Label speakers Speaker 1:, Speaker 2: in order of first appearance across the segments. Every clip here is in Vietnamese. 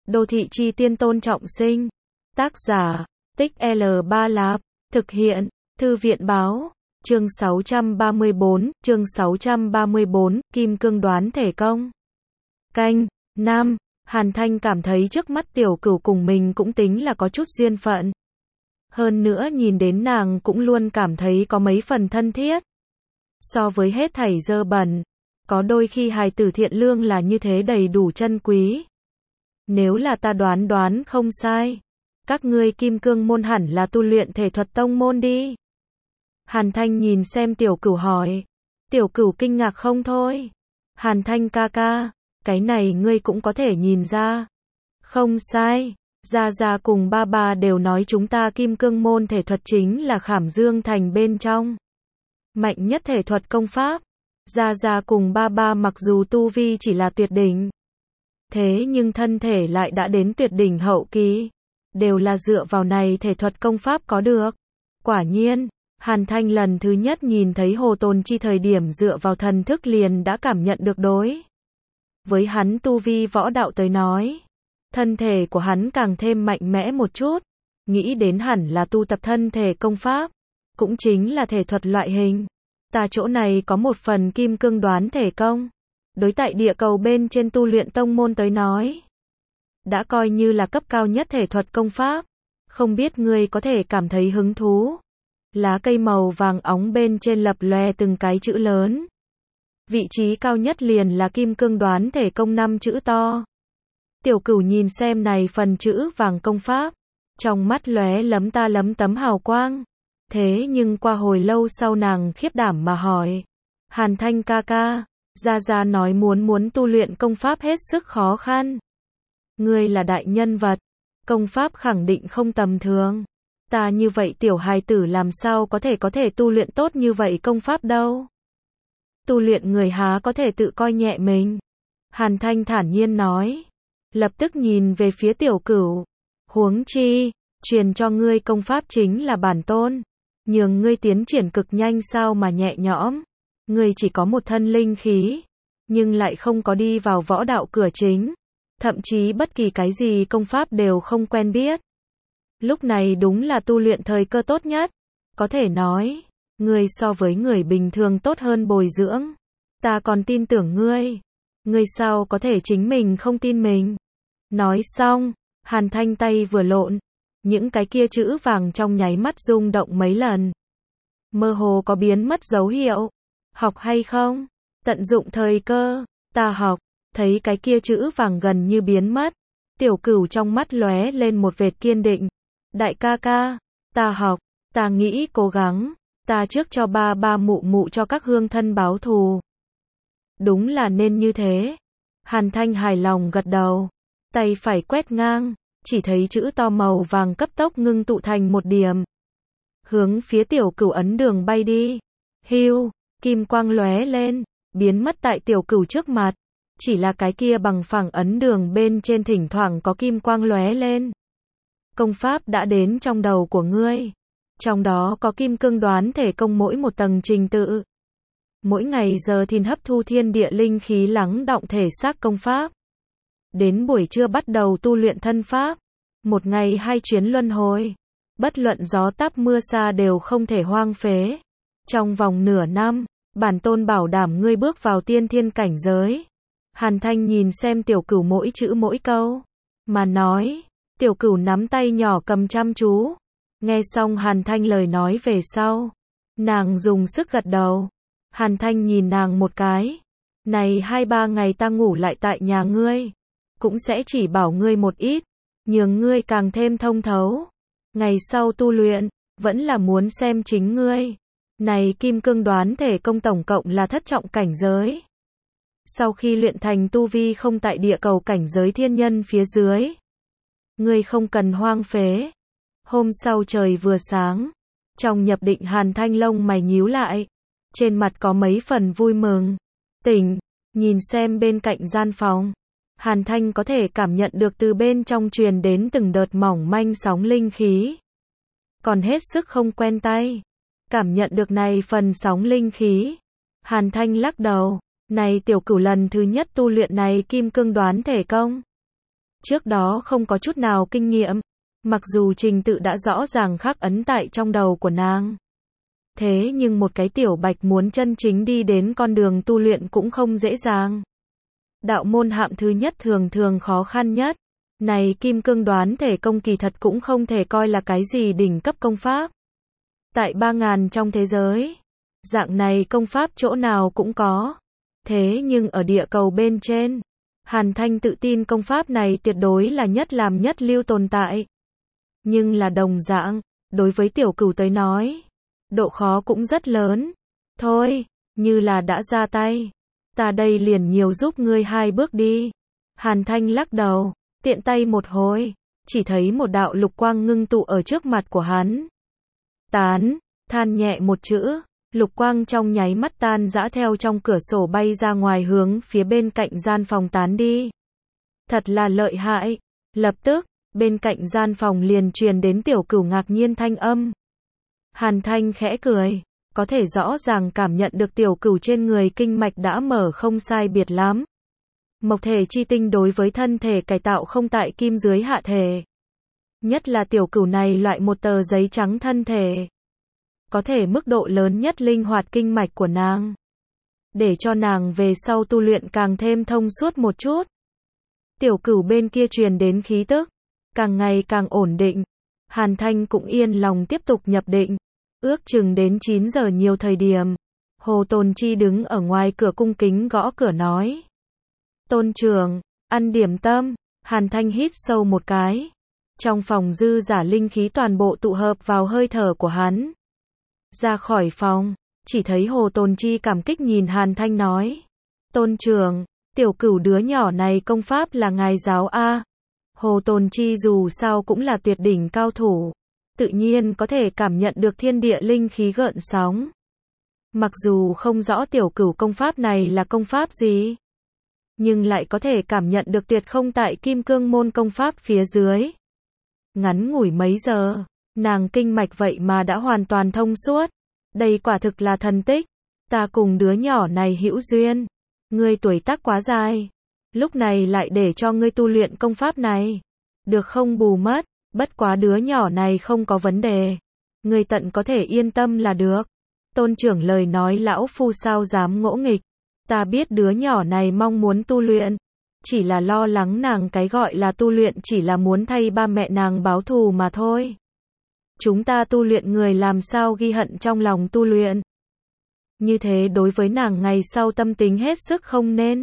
Speaker 1: Đô thị chi tiên Tôn Trọng Sinh. Tác giả, Tích L3 Lạp. Thực hiện, Thư viện báo. Chương 634, Kim Cương đoán thể công. Canh, Nam, Hàn Thanh cảm thấy trước mắt tiểu cửu cùng mình cũng tính là có chút duyên phận. Hơn nữa nhìn đến nàng cũng luôn cảm thấy có mấy phần thân thiết. So với hết thảy dơ bẩn, có đôi khi hài tử thiện lương là như thế đầy đủ chân quý. Nếu là ta đoán không sai, các ngươi Kim Cương môn hẳn là tu luyện thể thuật tông môn đi. Hàn Thanh nhìn xem tiểu cửu hỏi. Tiểu cửu kinh ngạc không thôi. Hàn Thanh ca ca, cái này ngươi cũng có thể nhìn ra. Không sai, Gia Gia cùng ba ba đều nói chúng ta Kim Cương môn thể thuật chính là Khảm Dương thành bên trong mạnh nhất thể thuật công pháp. Gia Gia cùng ba ba mặc dù tu vi chỉ là tuyệt đỉnh, thế nhưng thân thể lại đã đến tuyệt đỉnh hậu kỳ, đều là dựa vào này thể thuật công pháp có được. Quả nhiên, Hàn Thanh lần thứ nhất nhìn thấy Hồ Tồn Chi thời điểm dựa vào thần thức liền đã cảm nhận được đối với hắn tu vi võ đạo tới nói, thân thể của hắn càng thêm mạnh mẽ một chút, nghĩ đến hẳn là tu tập thân thể công pháp, cũng chính là thể thuật loại hình. Ta chỗ này có một phần Kim Cương đoán thể công, đối tại địa cầu bên trên tu luyện tông môn tới nói, đã coi như là cấp cao nhất thể thuật công pháp, không biết ngươi có thể cảm thấy hứng thú. Lá cây màu vàng óng bên trên lập lòe từng cái chữ lớn. Vị trí cao nhất liền là Kim Cương đoán thể công 5 chữ to. Tiểu cửu nhìn xem này phần chữ vàng công pháp, trong mắt lóe lấm ta lấm tấm hào quang. Thế nhưng qua hồi lâu sau nàng khiếp đảm mà hỏi. Hàn Thanh ca ca, Gia Gia nói muốn tu luyện công pháp hết sức khó khăn. Ngươi là đại nhân vật, công pháp khẳng định không tầm thường. Ta như vậy tiểu hài tử làm sao có thể tu luyện tốt như vậy công pháp đâu. Tu luyện người há có thể tự coi nhẹ mình. Hàn Thanh thản nhiên nói. Lập tức nhìn về phía tiểu cửu. Huống chi, truyền cho ngươi công pháp chính là bản tôn. Nhường ngươi tiến triển cực nhanh sao mà nhẹ nhõm. Ngươi chỉ có một thân linh khí, nhưng lại không có đi vào võ đạo cửa chính. Thậm chí bất kỳ cái gì công pháp đều không quen biết. Lúc này đúng là tu luyện thời cơ tốt nhất. Có thể nói, ngươi so với người bình thường tốt hơn bồi dưỡng. Ta còn tin tưởng ngươi. Ngươi sao có thể chính mình không tin mình. Nói xong, Hàn Thanh tay vừa lộn. Những cái kia chữ vàng trong nháy mắt rung động mấy lần. Mơ hồ có biến mất dấu hiệu. Học hay không? Tận dụng thời cơ. Ta học. Thấy cái kia chữ vàng gần như biến mất. Tiểu cửu trong mắt lóe lên một vệt kiên định. Đại ca ca, ta học, ta nghĩ cố gắng, ta trước cho ba ba mụ mụ cho các hương thân báo thù. Đúng là nên như thế. Hàn Thanh hài lòng gật đầu, tay phải quét ngang, chỉ thấy chữ to màu vàng cấp tốc ngưng tụ thành một điểm. Hướng phía tiểu cửu ấn đường bay đi. Hưu, kim quang lóe lên, biến mất tại tiểu cửu trước mặt. Chỉ là cái kia bằng phẳng ấn đường bên trên thỉnh thoảng có kim quang lóe lên. Công pháp đã đến trong đầu của ngươi. Trong đó có Kim Cương đoán thể công mỗi một tầng trình tự. Mỗi ngày giờ thìn hấp thu thiên địa linh khí lắng đọng thể xác công pháp. Đến buổi trưa bắt đầu tu luyện thân pháp. Một ngày 2 chuyến luân hồi. Bất luận gió táp mưa sa đều không thể hoang phế. Trong vòng nửa năm, bản tôn bảo đảm ngươi bước vào tiên thiên cảnh giới. Hàn Thanh nhìn xem tiểu cửu mỗi chữ mỗi câu mà nói. Tiểu cửu nắm tay nhỏ cầm chăm chú. Nghe xong Hàn Thanh lời nói về sau, nàng dùng sức gật đầu. Hàn Thanh nhìn nàng một cái. Này 2-3 ngày ta ngủ lại tại nhà ngươi, cũng sẽ chỉ bảo ngươi một ít, nhường ngươi càng thêm thông thấu. Ngày sau tu luyện, vẫn là muốn xem chính ngươi. Này Kim Cương đoán thể công tổng cộng là thất trọng cảnh giới. Sau khi luyện thành tu vi không tại địa cầu cảnh giới thiên nhân phía dưới. Ngươi không cần hoang phế. Hôm sau trời vừa sáng, trong nhập định Hàn Thanh lông mày nhíu lại, trên mặt có mấy phần vui mừng. Tỉnh, nhìn xem bên cạnh gian phòng, Hàn Thanh có thể cảm nhận được từ bên trong truyền đến từng đợt mỏng manh sóng linh khí. Còn hết sức không quen tay, cảm nhận được này phần sóng linh khí. Hàn Thanh lắc đầu, này tiểu cửu lần thứ nhất tu luyện này Kim Cương đoán thể công. Trước đó không có chút nào kinh nghiệm, mặc dù trình tự đã rõ ràng khắc ấn tại trong đầu của nàng. Thế nhưng một cái tiểu bạch muốn chân chính đi đến con đường tu luyện cũng không dễ dàng. Đạo môn hạng thứ nhất thường thường khó khăn nhất. Này kim cương đoán thể công kỳ thật cũng không thể coi là cái gì đỉnh cấp công pháp. Tại 3.000 trong thế giới, dạng này công pháp chỗ nào cũng có. Thế nhưng ở địa cầu bên trên, Hàn Thanh tự tin công pháp này tuyệt đối là nhất làm nhất lưu tồn tại. Nhưng là đồng dạng, đối với tiểu cửu tới nói, độ khó cũng rất lớn. Thôi, như là đã ra tay, ta đây liền nhiều giúp ngươi 2 bước đi. Hàn Thanh lắc đầu, tiện tay một hồi, chỉ thấy một đạo lục quang ngưng tụ ở trước mặt của hắn. Tán, than nhẹ một chữ, lục quang trong nháy mắt tan rã theo trong cửa sổ bay ra ngoài hướng phía bên cạnh gian phòng tán đi. Thật là lợi hại. Lập tức, bên cạnh gian phòng liền truyền đến tiểu cửu ngạc nhiên thanh âm. Hàn Thanh khẽ cười, có thể rõ ràng cảm nhận được tiểu cửu trên người kinh mạch đã mở không sai biệt lắm. Mộc thể chi tinh đối với thân thể cải tạo không tại kim dưới hạ thể. Nhất là tiểu cửu này loại một tờ giấy trắng thân thể. Có thể mức độ lớn nhất linh hoạt kinh mạch của nàng. Để cho nàng về sau tu luyện càng thêm thông suốt một chút. Tiểu cửu bên kia truyền đến khí tức, càng ngày càng ổn định. Hàn Thanh cũng yên lòng tiếp tục nhập định. Ước chừng đến 9 giờ nhiều thời điểm, Hồ Tồn Chi đứng ở ngoài cửa cung kính gõ cửa nói. Tôn trưởng, ăn điểm tâm. Hàn Thanh hít sâu một cái. Trong phòng dư giả linh khí toàn bộ tụ hợp vào hơi thở của hắn. Ra khỏi phòng, chỉ thấy Hồ Tồn Chi cảm kích nhìn Hàn Thanh nói. Tôn trưởng, tiểu cửu đứa nhỏ này công pháp là ngài giáo A. Hồ Tồn Chi dù sao cũng là tuyệt đỉnh cao thủ. Tự nhiên có thể cảm nhận được thiên địa linh khí gợn sóng. Mặc dù không rõ tiểu cửu công pháp này là công pháp gì, nhưng lại có thể cảm nhận được tuyệt không tại kim cương môn công pháp phía dưới. Ngắn ngủi mấy giờ, nàng kinh mạch vậy mà đã hoàn toàn thông suốt. Đây quả thực là thần tích. Ta cùng đứa nhỏ này hữu duyên. Ngươi tuổi tác quá dài. Lúc này lại để cho ngươi tu luyện công pháp này. Được không bù mất, bất quá đứa nhỏ này không có vấn đề. Ngươi tận có thể yên tâm là được. Tôn trưởng lời nói lão phu sao dám ngỗ nghịch. Ta biết đứa nhỏ này mong muốn tu luyện. Chỉ là lo lắng nàng cái gọi là tu luyện chỉ là muốn thay ba mẹ nàng báo thù mà thôi. Chúng ta tu luyện người làm sao ghi hận trong lòng tu luyện. Như thế đối với nàng ngày sau tâm tính hết sức không nên.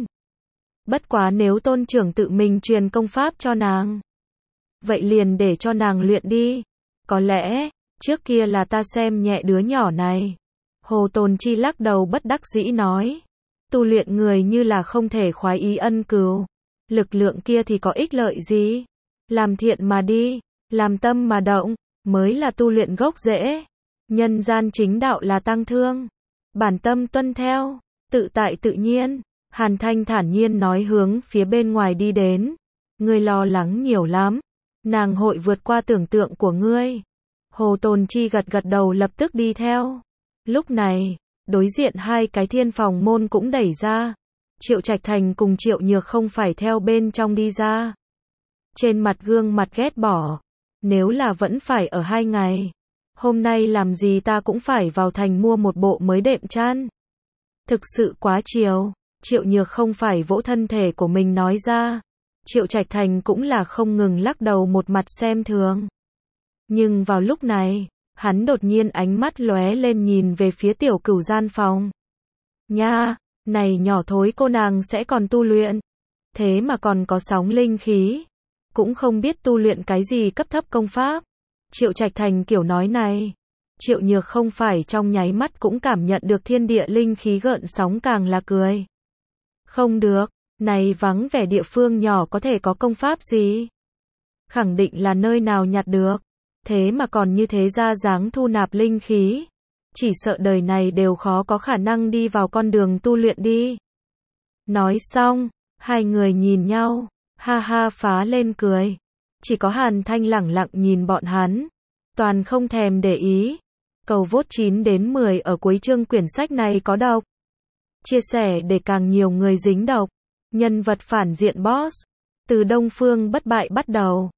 Speaker 1: Bất quá nếu tôn trưởng tự mình truyền công pháp cho nàng, vậy liền để cho nàng luyện đi. Có lẽ, trước kia là ta xem nhẹ đứa nhỏ này. Hồ Tồn Chi lắc đầu bất đắc dĩ nói. Tu luyện người như là không thể khoái ý ân cừu. Lực lượng kia thì có ích lợi gì? Làm thiện mà đi, làm tâm mà động, mới là tu luyện gốc rễ. Nhân gian chính đạo là tăng thương. Bản tâm tuân theo, tự tại tự nhiên. Hàn Thanh thản nhiên nói hướng phía bên ngoài đi đến. Ngươi lo lắng nhiều lắm. Nàng hội vượt qua tưởng tượng của ngươi. Hồ Tồn Chi gật gật đầu lập tức đi theo. Lúc này, đối diện 2 cái thiên phòng môn cũng đẩy ra. Triệu Trạch Thành cùng Triệu Nhược không phải theo bên trong đi ra. Trên mặt gương mặt ghét bỏ. Nếu là vẫn phải ở 2 ngày. Hôm nay làm gì ta cũng phải vào thành mua một bộ mới đệm chăn. Thực sự quá chiều. Triệu Nhược không phải vỗ thân thể của mình nói ra. Triệu Trạch Thành cũng là không ngừng lắc đầu một mặt xem thường. Nhưng vào lúc này, hắn đột nhiên ánh mắt lóe lên nhìn về phía tiểu cửu gian phòng. Nha, này nhỏ thối cô nàng sẽ còn tu luyện. Thế mà còn có sóng linh khí. Cũng không biết tu luyện cái gì cấp thấp công pháp. Triệu Trạch Thành kiểu nói này. Triệu Nhược không phải trong nháy mắt cũng cảm nhận được thiên địa linh khí gợn sóng càng là cười. Không được, này vắng vẻ địa phương nhỏ có thể có công pháp gì? Khẳng định là nơi nào nhặt được. Thế mà còn như thế ra dáng thu nạp linh khí. Chỉ sợ đời này đều khó có khả năng đi vào con đường tu luyện đi. Nói xong, 2 người nhìn nhau, ha ha phá lên cười. Chỉ có Hàn Thanh lẳng lặng nhìn bọn hắn. Toàn không thèm để ý. Cầu vote 9 đến 10 ở cuối chương quyển sách này có độc. Chia sẻ để càng nhiều người dính độc. Nhân vật phản diện boss. Từ Đông Phương bất bại bắt đầu.